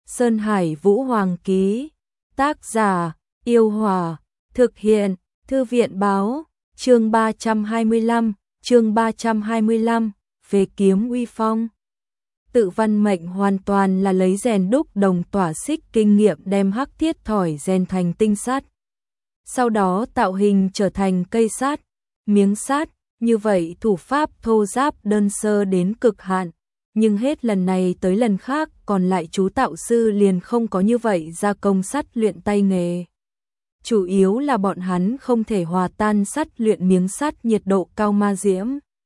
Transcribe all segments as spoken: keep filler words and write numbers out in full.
Sơn Hải Vũ Hoàng ký. Tác giả, Yêu Hòa. Thực hiện, Thư viện báo. Chương ba trăm hai mươi lăm, chương ba trăm hai mươi lăm, về kiếm uy phong. Tự văn mệnh hoàn toàn là lấy rèn đúc đồng tỏa xích kinh nghiệm đem hắc thiết thỏi rèn thành tinh sắt. Sau đó tạo hình trở thành cây sắt, miếng sắt, như vậy thủ pháp thô ráp đơn sơ đến cực hạn. Nhưng hết lần này tới lần khác còn lại chú tạo sư liền không có như vậy gia công sắt luyện tay nghề. Chủ yếu là bọn hắn không thể hòa tan sắt luyện miếng sắt nhiệt độ cao ma diễm.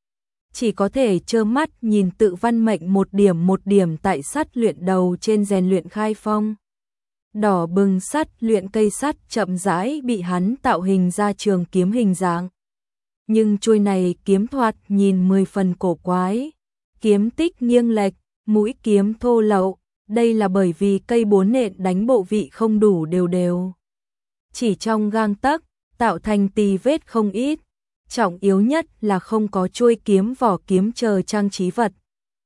Chỉ có thể trơ mắt nhìn tự văn mệnh một điểm một điểm tại sắt luyện đầu trên rèn luyện khai phong. Đỏ bừng sắt luyện cây sắt chậm rãi bị hắn tạo hình ra trường kiếm hình dáng. Nhưng chuôi này kiếm thoạt nhìn mười phần cổ quái. Kiếm tích nghiêng lệch, mũi kiếm thô lậu, đây là bởi vì cây bốn nện đánh bộ vị không đủ đều đều. Chỉ trong gang tấc, tạo thành tì vết không ít. Trọng yếu nhất là không có chuôi kiếm vỏ kiếm chờ trang trí vật.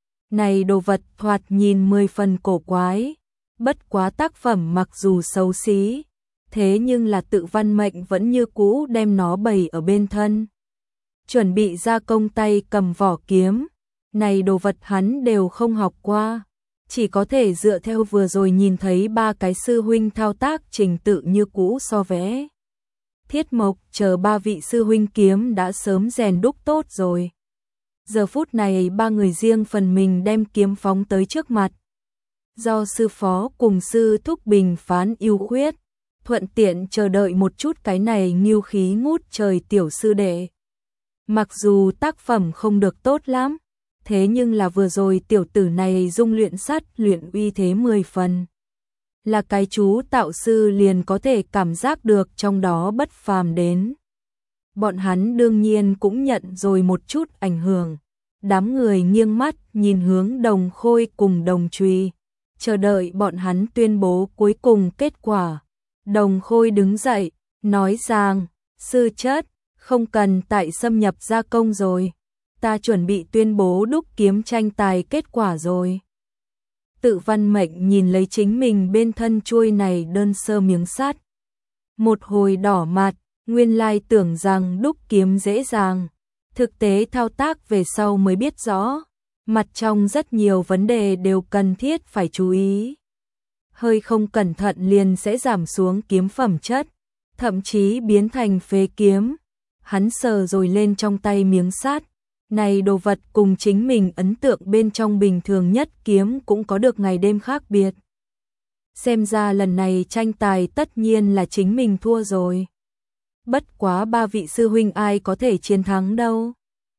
Này đồ vật thoạt nhìn mười phần cổ quái, bất quá tác phẩm mặc dù xấu xí, thế nhưng là tự văn mệnh vẫn như cũ đem nó bày ở bên thân. Chuẩn bị gia công tay cầm vỏ kiếm, này đồ vật hắn đều không học qua, chỉ có thể dựa theo vừa rồi nhìn thấy ba cái sư huynh thao tác trình tự như cũ so vẽ. Thiết Mộc chờ ba vị sư huynh kiếm đã sớm rèn đúc tốt rồi. Giờ phút này ba người riêng phần mình đem kiếm phóng tới trước mặt. Do sư phó cùng sư thúc bình phán ưu khuyết, thuận tiện chờ đợi một chút cái này nghiêu khí ngút trời tiểu sư đệ. Mặc dù tác phẩm không được tốt lắm, thế nhưng là vừa rồi tiểu tử này dung luyện sắt luyện uy thế mười phần. Là cái chú tạo sư liền có thể cảm giác được trong đó bất phàm đến. Bọn hắn đương nhiên cũng nhận rồi một chút ảnh hưởng. Đám người nghiêng mắt nhìn hướng Đồng Khôi cùng Đồng Trùy, chờ đợi bọn hắn tuyên bố cuối cùng kết quả. Đồng Khôi đứng dậy, nói rằng, sư chất, không cần tại xâm nhập gia công rồi. Ta chuẩn bị tuyên bố đúc kiếm tranh tài kết quả rồi. Tự văn mệnh nhìn lấy chính mình bên thân chuôi này đơn sơ miếng sắt. Một hồi đỏ mặt, nguyên lai tưởng rằng đúc kiếm dễ dàng. Thực tế thao tác về sau mới biết rõ, mặt trong rất nhiều vấn đề đều cần thiết phải chú ý. Hơi không cẩn thận liền sẽ giảm xuống kiếm phẩm chất, thậm chí biến thành phế kiếm. Hắn sờ rồi lên trong tay miếng sắt. Này đồ vật cùng chính mình ấn tượng bên trong bình thường nhất kiếm cũng có được ngày đêm khác biệt. Xem ra lần này tranh tài tất nhiên là chính mình thua rồi. Bất quá ba vị sư huynh ai có thể chiến thắng đâu.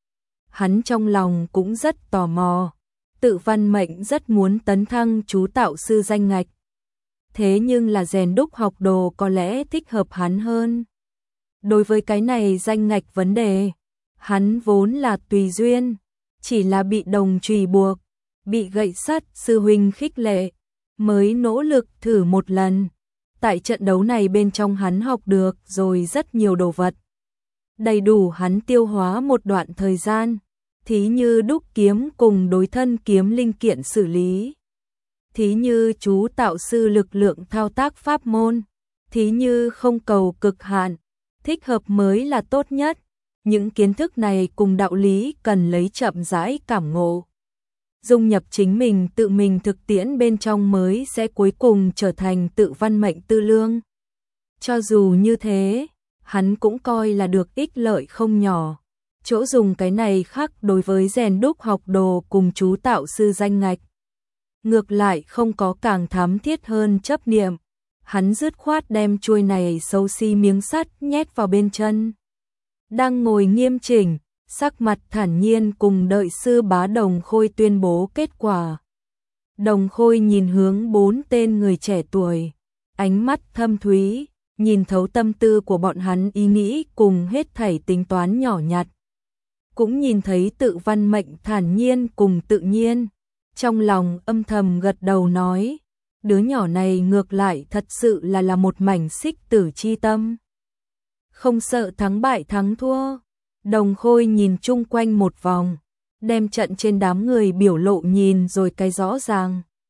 Hắn trong lòng cũng rất tò mò. Tự văn mệnh rất muốn tấn thăng chú tạo sư danh ngạch. Thế nhưng là rèn đúc học đồ có lẽ thích hợp hắn hơn. Đối với cái này danh ngạch vấn đề, hắn vốn là tùy duyên, chỉ là bị Đồng Trùy buộc, bị gậy sắt sư huynh khích lệ, mới nỗ lực thử một lần. Tại trận đấu này bên trong hắn học được rồi rất nhiều đồ vật. Đầy đủ hắn tiêu hóa một đoạn thời gian, thí như đúc kiếm cùng đối thân kiếm linh kiện xử lý. Thí như chú tạo sư lực lượng thao tác pháp môn, thí như không cầu cực hạn, thích hợp mới là tốt nhất. Những kiến thức này cùng đạo lý cần lấy chậm rãi cảm ngộ. Dung nhập chính mình tự mình thực tiễn bên trong mới sẽ cuối cùng trở thành tự văn mệnh tư lương. Cho dù như thế, hắn cũng coi là được ích lợi không nhỏ. Chỗ dùng cái này khác đối với rèn đúc học đồ cùng chú tạo sư danh ngạch. Ngược lại không có càng thám thiết hơn chấp niệm. Hắn dứt khoát đem chuôi này xấu xí miếng sắt nhét vào bên chân. Đang ngồi nghiêm chỉnh, sắc mặt thản nhiên cùng đợi sư bá Đồng Khôi tuyên bố kết quả. Đồng Khôi nhìn hướng bốn tên người trẻ tuổi, ánh mắt thâm thúy, nhìn thấu tâm tư của bọn hắn ý nghĩ cùng hết thảy tính toán nhỏ nhặt. Cũng nhìn thấy tự văn mệnh thản nhiên cùng tự nhiên, trong lòng âm thầm gật đầu nói, đứa nhỏ này ngược lại thật sự là là một mảnh xích tử chi tâm. Không sợ thắng bại thắng thua. Đồng Khôi nhìn chung quanh một vòng, đem trận trên đám người biểu lộ nhìn rồi cái rõ ràng.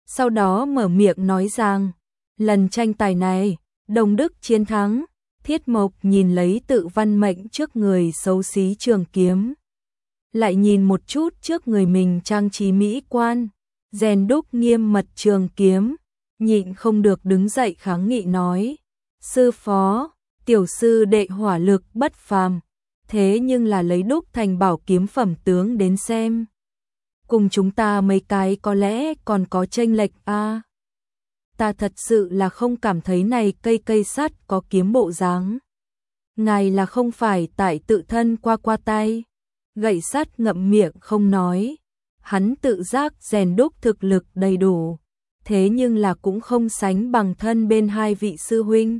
sau đó mở miệng nói rằng, lần tranh tài này, Đông Đức chiến thắng. Thiết Mộc nhìn lấy Tự Văn Mệnh trước người xấu xí trường kiếm, lại nhìn một chút trước người mình trang trí mỹ quan, rèn đúc nghiêm mật trường kiếm, nhịn không được đứng dậy kháng nghị nói, sư phó, tiểu sư đệ hỏa lực bất phàm, thế nhưng là lấy đúc thành bảo kiếm phẩm tướng đến xem. Cùng chúng ta mấy cái có lẽ còn có chênh lệch a. À, ta thật sự là không cảm thấy này cây cây sắt có kiếm bộ dáng. Ngài là không phải tại tự thân qua qua tay. Gậy sắt ngậm miệng không nói. Hắn tự giác rèn đúc thực lực đầy đủ. Thế nhưng là cũng không sánh bằng thân bên hai vị sư huynh.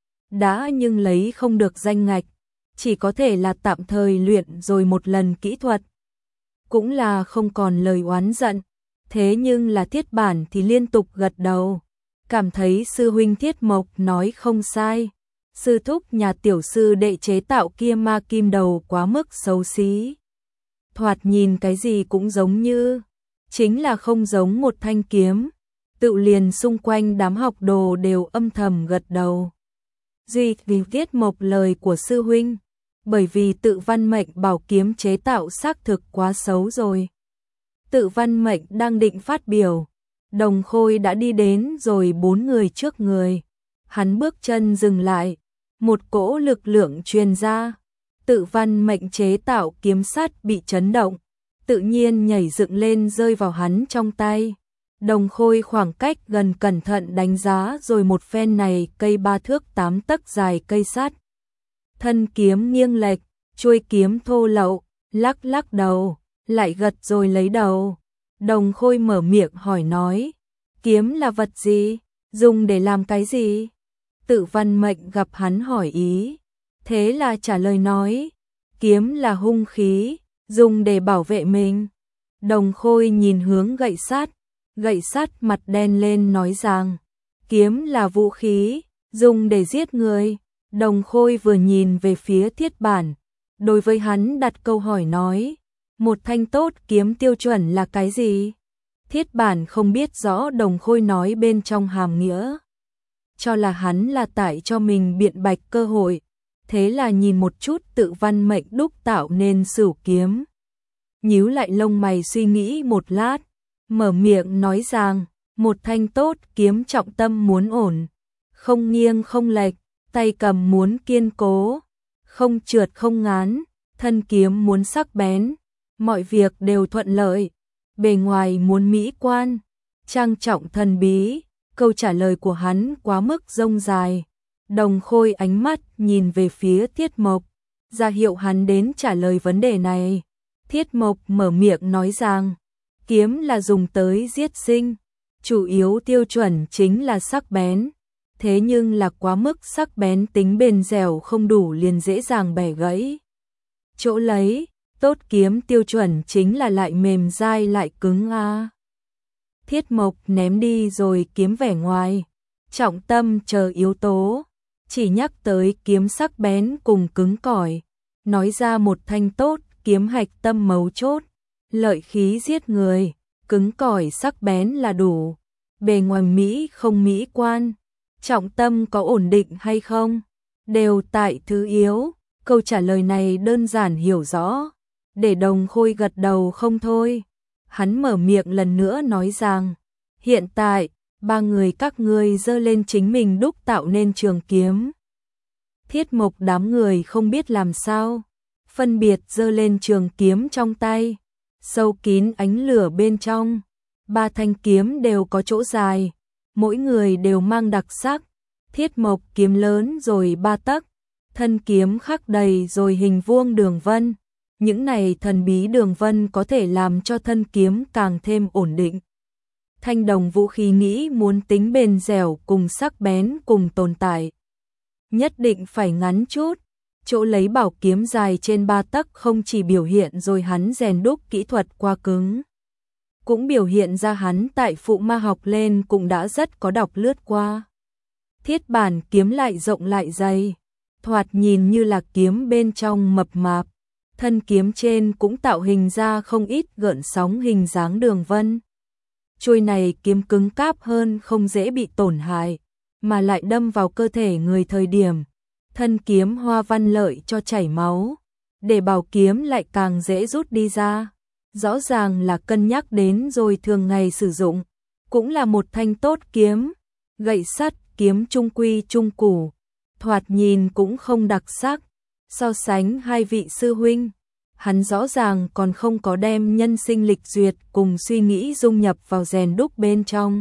Đã nhưng lấy không được danh ngạch. Chỉ có thể là tạm thời luyện rồi một lần kỹ thuật. Cũng là không còn lời oán giận. Thế nhưng là Thiết Bản thì liên tục gật đầu. Cảm thấy sư huynh Thiết Mộc nói không sai. Sư thúc nhà tiểu sư đệ chế tạo kia ma kim đầu quá mức xấu xí. Thoạt nhìn cái gì cũng giống như, chính là không giống một thanh kiếm. Tự liền xung quanh đám học đồ đều âm thầm gật đầu. Duy vì Thiết Mộc lời của sư huynh, bởi vì Tự Văn Mệnh bảo kiếm chế tạo xác thực quá xấu rồi. Tự Văn Mệnh đang định phát biểu, Đồng Khôi đã đi đến rồi bốn người trước người. Hắn bước chân dừng lại, một cỗ lực lượng truyền ra. Tự Văn Mệnh chế tạo kiếm sắt bị chấn động, tự nhiên nhảy dựng lên rơi vào hắn trong tay. Đồng Khôi khoảng cách gần cẩn thận đánh giá rồi một phen này cây ba thước tám tấc dài cây sắt. Thân kiếm nghiêng lệch, chuôi kiếm thô lậu, lắc lắc đầu, lại gật rồi lấy đầu. Đồng Khôi mở miệng hỏi nói, kiếm là vật gì? Dùng để làm cái gì? Tự Văn Mệnh gặp hắn hỏi ý, thế là trả lời nói, kiếm là hung khí, dùng để bảo vệ mình. Đồng Khôi nhìn hướng gậy sắt, gậy sắt mặt đen lên nói rằng, kiếm là vũ khí, dùng để giết người. Đồng Khôi vừa nhìn về phía Thiết Bản, đối với hắn đặt câu hỏi nói, một thanh tốt kiếm tiêu chuẩn là cái gì? Thiết Bản không biết rõ Đồng Khôi nói bên trong hàm nghĩa, cho là hắn là tại cho mình biện bạch cơ hội, thế là nhìn một chút Tự Văn Mệnh đúc tạo nên sửu kiếm. Nhíu lại lông mày suy nghĩ một lát, mở miệng nói rằng, một thanh tốt kiếm trọng tâm muốn ổn, không nghiêng không lệch, tay cầm muốn kiên cố, không trượt không ngán, thân kiếm muốn sắc bén, mọi việc đều thuận lợi, bề ngoài muốn mỹ quan, trang trọng thần bí. Câu trả lời của hắn quá mức rông dài. Đồng Khôi ánh mắt nhìn về phía Thiết Mộc, ra hiệu hắn đến trả lời vấn đề này. Thiết Mộc mở miệng nói rằng, kiếm là dùng tới giết sinh, chủ yếu tiêu chuẩn chính là sắc bén, thế nhưng là quá mức sắc bén tính bền dẻo không đủ liền dễ dàng bẻ gãy. Chỗ lấy, tốt kiếm tiêu chuẩn chính là lại mềm dai lại cứng a. À. Thiết Mộc ném đi rồi kiếm vẻ ngoài, trọng tâm chờ yếu tố, chỉ nhắc tới kiếm sắc bén cùng cứng cỏi, nói ra một thanh tốt kiếm hạch tâm mấu chốt, lợi khí giết người, cứng cỏi sắc bén là đủ, bề ngoài mỹ không mỹ quan, trọng tâm có ổn định hay không, đều tại thứ yếu. Câu trả lời này đơn giản hiểu rõ, để Đồng Khôi gật đầu không thôi. Hắn mở miệng lần nữa nói rằng, hiện tại, ba người các ngươi giơ lên chính mình đúc tạo nên trường kiếm. Thiết Mộc đám người không biết làm sao, phân biệt giơ lên trường kiếm trong tay, sâu kín ánh lửa bên trong, ba thanh kiếm đều có chỗ dài, mỗi người đều mang đặc sắc. Thiết Mộc kiếm lớn rồi ba tấc, thân kiếm khắc đầy rồi hình vuông đường vân. Những này thần bí đường vân có thể làm cho thân kiếm càng thêm ổn định. Thanh đồng vũ khí nghĩ muốn tính bền dẻo cùng sắc bén cùng tồn tại, nhất định phải ngắn chút. Chỗ lấy bảo kiếm dài trên ba tấc không chỉ biểu hiện rồi hắn rèn đúc kỹ thuật qua cứng, cũng biểu hiện ra hắn tại phụ ma học lên cũng đã rất có đọc lướt qua. Thiết Bản kiếm lại rộng lại dày, thoạt nhìn như là kiếm bên trong mập mạp. Thân kiếm trên cũng tạo hình ra không ít gợn sóng hình dáng đường vân. Chuôi này kiếm cứng cáp hơn, không dễ bị tổn hại, mà lại đâm vào cơ thể người thời điểm thân kiếm hoa văn lợi cho chảy máu, để bảo kiếm lại càng dễ rút đi ra. Rõ ràng là cân nhắc đến rồi, thường ngày sử dụng, cũng là một thanh tốt kiếm. Gậy sắt kiếm trung quy trung củ, thoạt nhìn cũng không đặc sắc. So sánh hai vị sư huynh, hắn rõ ràng còn không có đem nhân sinh lịch duyệt cùng suy nghĩ dung nhập vào rèn đúc bên trong.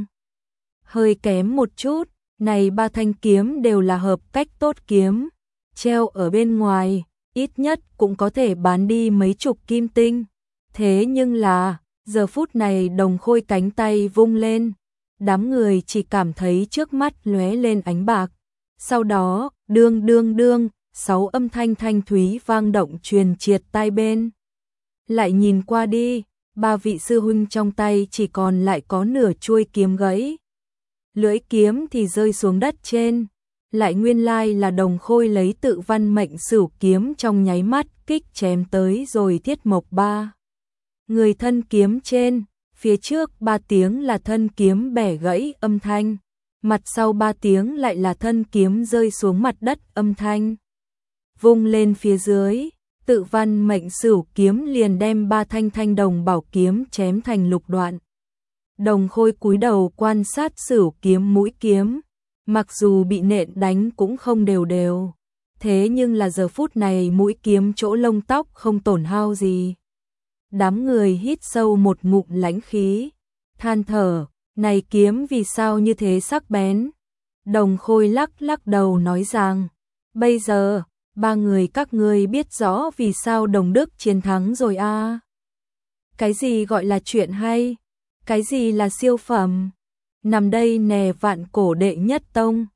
Hơi kém một chút, này ba thanh kiếm đều là hợp cách tốt kiếm, treo ở bên ngoài, ít nhất cũng có thể bán đi mấy chục kim tinh. Thế nhưng là, giờ phút này Đồng Khôi cánh tay vung lên, đám người chỉ cảm thấy trước mắt lóe lên ánh bạc. Sau đó, đương đương đương, sáu âm thanh thanh thúy vang động truyền triệt tai bên. Lại nhìn qua đi, ba vị sư huynh trong tay chỉ còn lại có nửa chuôi kiếm gãy. Lưỡi kiếm thì rơi xuống đất trên. Lại nguyên lai là Đồng Khôi lấy tự văn mệnh sửu kiếm trong nháy mắt kích chém tới rồi Thiết Mộc ba người thân kiếm trên, phía trước ba tiếng là thân kiếm bẻ gãy âm thanh, mặt sau ba tiếng lại là thân kiếm rơi xuống mặt đất âm thanh. Vung lên phía dưới, tự văn mệnh sửu kiếm liền đem ba thanh thanh đồng bảo kiếm chém thành lục đoạn. Đồng Khôi cúi đầu quan sát sửu kiếm mũi kiếm, mặc dù bị nện đánh cũng không đều đều, thế nhưng là giờ phút này mũi kiếm chỗ lông tóc không tổn hao gì. Đám người hít sâu một ngụm lãnh khí, than thở, này kiếm vì sao như thế sắc bén. Đồng Khôi lắc lắc đầu nói rằng, bây giờ, ba người các ngươi biết rõ vì sao Đồng Đức chiến thắng rồi a. À? Cái gì gọi là chuyện hay? Cái gì là siêu phẩm? Nằm đây nè vạn cổ đệ nhất tông.